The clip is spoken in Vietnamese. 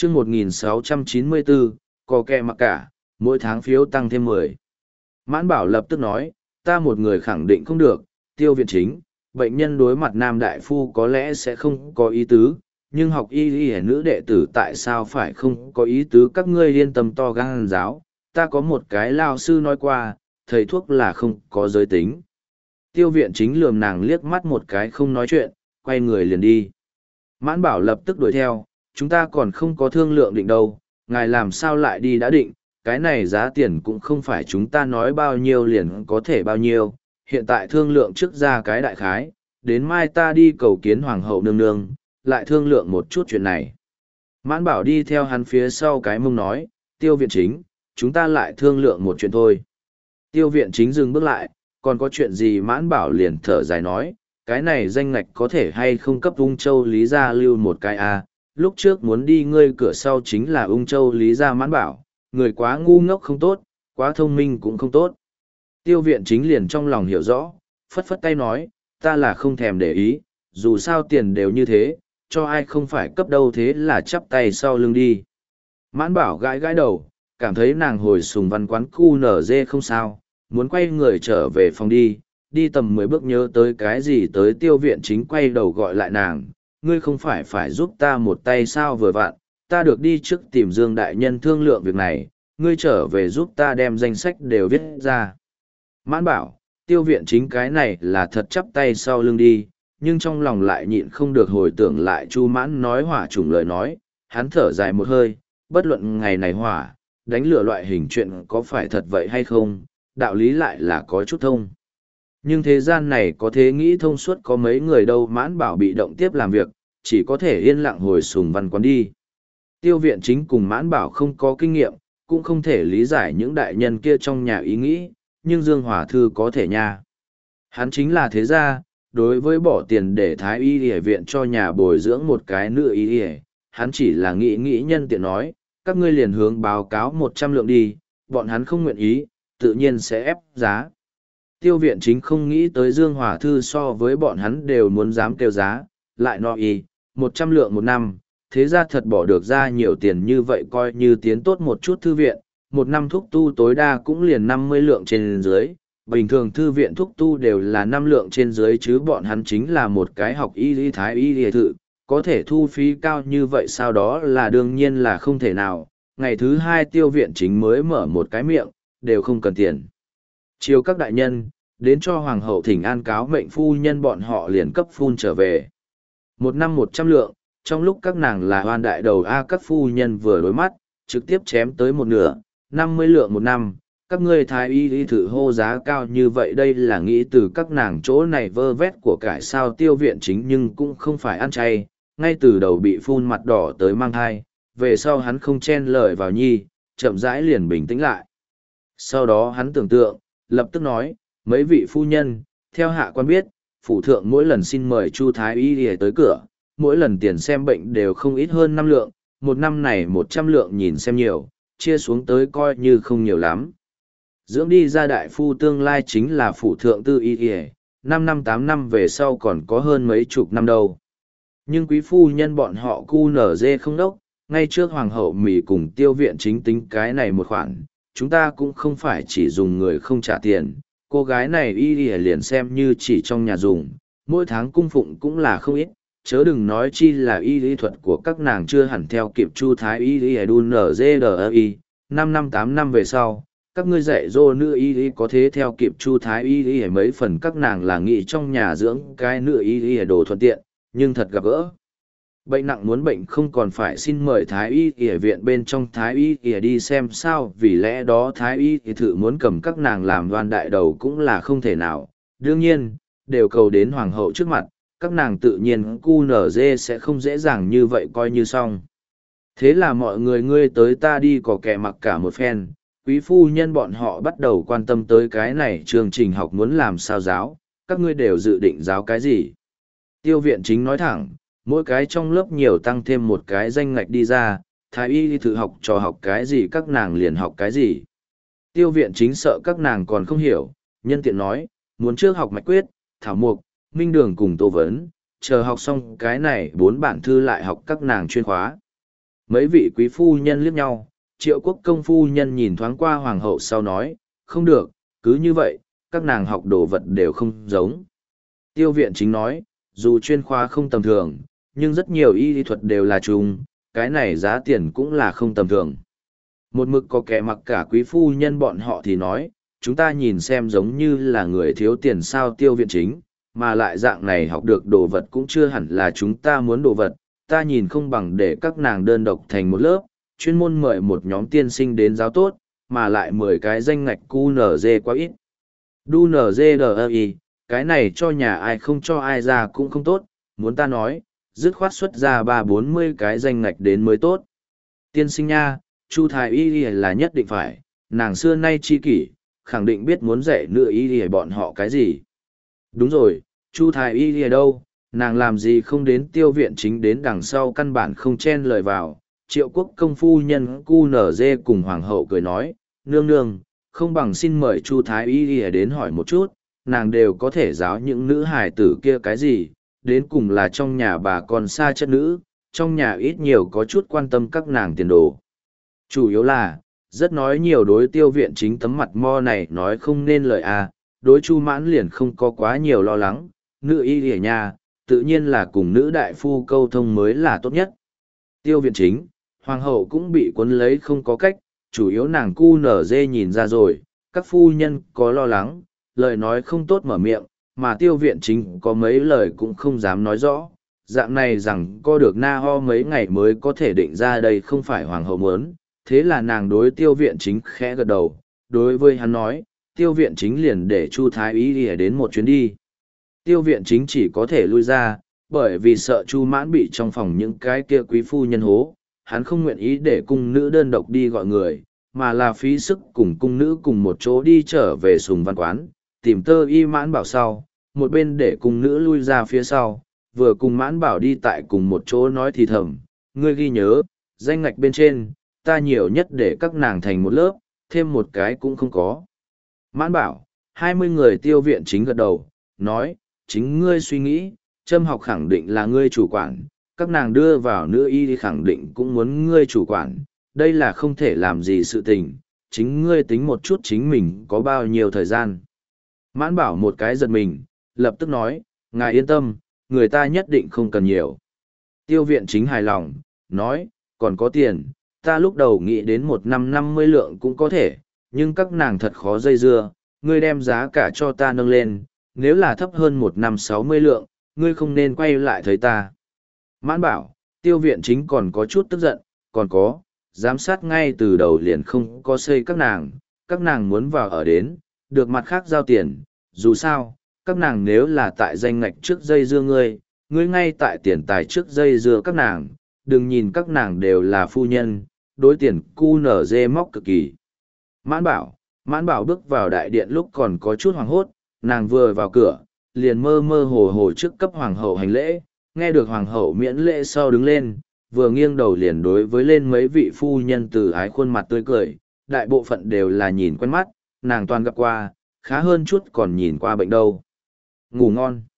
chương 1694, có kẹ mặc cả, mỗi tháng phiếu tăng thêm 10. Mãn Bảo lập tức nói, ta một người khẳng định không được, Tiêu viện chính, bệnh nhân đối mặt nam đại phu có lẽ sẽ không có ý tứ, nhưng học y y nữ đệ tử tại sao phải không có ý tứ, các ngươi yên tâm to gan giáo, ta có một cái lao sư nói qua, thầy thuốc là không có giới tính. Tiêu viện chính lườm nàng liếc mắt một cái không nói chuyện, quay người liền đi. Mãn Bảo lập tức đuổi theo, chúng ta còn không có thương lượng định đâu, ngài làm sao lại đi đã định, cái này giá tiền cũng không phải chúng ta nói bao nhiêu liền có thể bao nhiêu, hiện tại thương lượng trước ra cái đại khái, đến mai ta đi cầu kiến hoàng hậu nương nương, lại thương lượng một chút chuyện này. Mãn Bảo đi theo hắn phía sau cái mông nói, Tiêu viện chính, chúng ta lại thương lượng một chuyện thôi. Tiêu viện chính dừng bước lại, còn có chuyện gì? Mãn Bảo liền thở dài nói, cái này danh ngạch có thể hay không cấp Ung Châu Lý Gia lưu một cái à, lúc trước muốn đi ngươi cửa sau chính là Ung Châu Lý Gia. Mãn Bảo, người quá ngu ngốc không tốt, quá thông minh cũng không tốt. Tiêu viện chính liền trong lòng hiểu rõ, phất phất tay nói, ta là không thèm để ý, dù sao tiền đều như thế, cho ai không phải cấp đâu, thế là chắp tay sau lưng đi. Mãn Bảo gãi gãi đầu, cảm thấy nàng hồi sùng văn quán khu nở dê không sao, muốn quay người trở về phòng đi tầm 10 bước nhớ tới cái gì tới Tiêu viện chính quay đầu gọi lại nàng, ngươi không phải giúp ta một tay sao? Vừa vặn, ta được đi trước tìm Dương đại nhân thương lượng việc này, ngươi trở về giúp ta đem danh sách đều viết ra. Mãn Bảo, Tiêu viện chính cái này là thật chắp tay sau lưng đi, nhưng trong lòng lại nhịn không được hồi tưởng lại Chu Mãn nói hỏa chủng lời nói, hắn thở dài một hơi, bất luận ngày này hỏa, đánh lửa loại hình chuyện có phải thật vậy hay không, đạo lý lại là có chút thông. Nhưng thế gian này có thế nghĩ thông suốt có mấy người đâu. Mãn Bảo bị động tiếp làm việc, chỉ có thể yên lặng hồi sùng văn quán đi. Tiêu viện chính cùng Mãn Bảo không có kinh nghiệm, cũng không thể lý giải những đại nhân kia trong nhà ý nghĩ, nhưng Dương Hòa Thư có thể nha. Hắn chính là thế gia, đối với bỏ tiền để thái y y viện cho nhà bồi dưỡng một cái nữ y y, hắn chỉ là nghĩ nhân tiện nói, các ngươi liền hướng báo cáo 100 lượng đi, bọn hắn không nguyện ý, tự nhiên sẽ ép giá. Tiêu viện chính không nghĩ tới Dương Hòa Thư so với bọn hắn đều muốn dám kêu giá, lại no y, 100 lượng một năm, thế ra thật bỏ được ra nhiều tiền như vậy coi như tiến tốt một chút thư viện, một năm thuốc tu tối đa cũng liền 50 lượng trên dưới, bình thường thư viện thuốc tu đều là 5 lượng trên dưới chứ bọn hắn chính là một cái học y lý thái y lý thự, có thể thu phí cao như vậy sao? Đó là đương nhiên là không thể nào. Ngày thứ 2 tiêu viện chính mới mở một cái miệng, đều không cần tiền. Chiều các đại nhân, đến cho hoàng hậu thỉnh an cáo mệnh phu nhân bọn họ liền cấp phun trở về. Một năm 100 lượng, trong lúc các nàng là hoan đại đầu các phu nhân vừa đối mắt, trực tiếp chém tới một nửa, 50 lượng một năm, các ngươi thái y lý thử hô giá cao như vậy đây là nghĩ từ các nàng chỗ này vơ vét của cải sao? Tiêu viện chính nhưng cũng không phải ăn chay, ngay từ đầu bị phun mặt đỏ tới mang thai, về sau hắn không chen lời vào nhi, chậm rãi liền bình tĩnh lại. Sau đó hắn tưởng tượng, lập tức nói, mấy vị phu nhân, theo hạ quan biết, phủ thượng mỗi lần xin mời Chu thái y đi tới cửa, mỗi lần tiền xem bệnh đều không ít hơn 5 lượng, một năm này 100 lượng nhìn xem nhiều, chia xuống tới coi như không nhiều lắm. Dưỡng đi ra đại phu tương lai chính là phủ thượng tư y y, 5 năm 8 năm về sau còn có hơn mấy chục năm đâu. Nhưng quý phu nhân bọn họ cu nở dê không đốc, ngay trước hoàng hậu mỉ cùng tiêu viện chính tính cái này một khoản, chúng ta cũng không phải chỉ dùng người không trả tiền, cô gái này y y liền xem như chỉ trong nhà dùng, mỗi tháng cung phụng cũng là không ít, chớ đừng nói chi là y lý thuật của các nàng chưa hẳn theo kịp Chu thái y y đun nở dê đờ y, 5 năm 8 năm về sau. Các ngươi dạy dỗ nữ y y có thế theo kịp Chu thái y y mấy phần các nàng là nghĩ trong nhà dưỡng cái nữ y y đồ thuận tiện, nhưng thật gặp gỡ bệnh nặng muốn bệnh không còn phải xin mời thái y y viện bên trong thái y y đi xem sao, vì lẽ đó thái y y thử muốn cầm các nàng làm đoan đại đầu cũng là không thể nào. Đương nhiên đều cầu đến hoàng hậu trước mặt, các nàng tự nhiên cu nở dê sẽ không dễ dàng như vậy coi như xong. Thế là mọi người ngươi tới ta đi có kẻ mặc cả một phen, quý phu nhân bọn họ bắt đầu quan tâm tới cái này chương trình học muốn làm sao giáo, các ngươi đều dự định giáo cái gì? Tiêu viện chính nói thẳng, mỗi cái trong lớp nhiều tăng thêm một cái danh ngạch đi ra, thái y thử học trò học cái gì các nàng liền học cái gì. Tiêu viện chính sợ các nàng còn không hiểu, nhân tiện nói, muốn trước học mạch quyết, thảo mục, minh đường cùng tô vấn, chờ học xong cái này 4 bản thư lại học các nàng chuyên khóa. Mấy vị quý phu nhân liếc nhau, Triệu Quốc công phu nhân nhìn thoáng qua hoàng hậu sau nói, không được, cứ như vậy, các nàng học đồ vật đều không giống. Tiêu viện chính nói, dù chuyên khoa không tầm thường, nhưng rất nhiều y lý thuật đều là chung, cái này giá tiền cũng là không tầm thường. Một mực có kẻ mặc cả quý phu nhân bọn họ thì nói, chúng ta nhìn xem giống như là người thiếu tiền sao tiêu viện chính, mà lại dạng này học được đồ vật cũng chưa hẳn là chúng ta muốn đồ vật, ta nhìn không bằng để các nàng đơn độc thành một lớp, chuyên môn mời một nhóm tiên sinh đến giáo tốt, mà lại 10 cái danh ngạch QNZ quá ít. DUNZDI, cái này cho nhà ai không cho ai ra cũng không tốt, muốn ta nói, dứt khoát xuất ra 30-40 cái danh ngạch đến mới tốt. Tiên sinh nha, Chu Thái Y là nhất định phải, nàng xưa nay chi kỷ, khẳng định biết muốn dạy nữ y bọn họ cái gì. Đúng rồi, Chu Thái Y đâu, nàng làm gì không đến tiêu viện chính đến đằng sau căn bản không chen lời vào. Triệu Quốc công phu nhân QNZ cùng hoàng hậu cười nói, nương nương, không bằng xin mời Chu Thái Y đến hỏi một chút, nàng đều có thể giáo những nữ hài tử kia cái gì, đến cùng là trong nhà bà con xa chất nữ, trong nhà ít nhiều có chút quan tâm các nàng tiền đồ. Chủ yếu là, rất nói nhiều đối tiêu viện chính tấm mặt mo này nói không nên lời à, đối Chu Mãn liền không có quá nhiều lo lắng, nữ y ở nhà, tự nhiên là cùng nữ đại phu câu thông mới là tốt nhất. Tiêu viện chính, hoàng hậu cũng bị cuốn lấy không có cách, chủ yếu nàng cu nở dê nhìn ra rồi, các phu nhân có lo lắng, lời nói không tốt mở miệng, mà tiêu viện chính có mấy lời cũng không dám nói rõ. Dạng này rằng co được na ho mấy ngày mới có thể định ra đây không phải hoàng hậu muốn, thế là nàng đối tiêu viện chính khẽ gật đầu, đối với hắn nói, tiêu viện chính liền để Chu Thái Y đi đến một chuyến đi. Tiêu viện chính chỉ có thể lui ra, bởi vì sợ Chu Mãn bị trong phòng những cái kia quý phu nhân hố, hắn không nguyện ý để cung nữ đơn độc đi gọi người, mà là phí sức cùng cung nữ cùng một chỗ đi trở về Sùng Văn Quán, tìm Tơ Y Mãn Bảo sau, một bên để cung nữ lui ra phía sau, vừa cùng Mãn Bảo đi tại cùng một chỗ nói thì thầm, ngươi ghi nhớ, danh ngạch bên trên, ta nhiều nhất để các nàng thành một lớp, thêm một cái cũng không có. Mãn Bảo, 20 người tiêu viện chính gật đầu, nói, chính ngươi suy nghĩ, châm học khẳng định là ngươi chủ quản, các nàng đưa vào nữ y thì khẳng định cũng muốn ngươi chủ quản, đây là không thể làm gì sự tình, chính ngươi tính một chút chính mình có bao nhiêu thời gian. Mãn Bảo một cái giật mình, lập tức nói, ngài yên tâm, người ta nhất định không cần nhiều. Tiêu viện chính hài lòng, nói, còn có tiền, ta lúc đầu nghĩ đến 1 năm 50 lượng cũng có thể, nhưng các nàng thật khó dây dưa, ngươi đem giá cả cho ta nâng lên, nếu là thấp hơn 1 năm 60 lượng, ngươi không nên quay lại thấy ta. Mãn Bảo, tiêu viện chính còn có chút tức giận, còn có, giám sát ngay từ đầu liền không có xây các nàng muốn vào ở đến, được mặt khác giao tiền, dù sao, các nàng nếu là tại danh ngạch trước dây dưa ngươi ngay tại tiền tài trước dây dưa các nàng, đừng nhìn các nàng đều là phu nhân, đối tiền cu nở dê móc cực kỳ. Mãn Bảo bước vào đại điện lúc còn có chút hoảng hốt, nàng vừa vào cửa, liền mơ mơ hồ hồ trước cấp hoàng hậu hành lễ, nghe được hoàng hậu miễn lễ sau đứng lên, vừa nghiêng đầu liền đối với lên mấy vị phu nhân từ ái khuôn mặt tươi cười, đại bộ phận đều là nhìn quen mắt, nàng toàn gặp qua, khá hơn chút còn nhìn qua bệnh đâu. Ngủ ngon.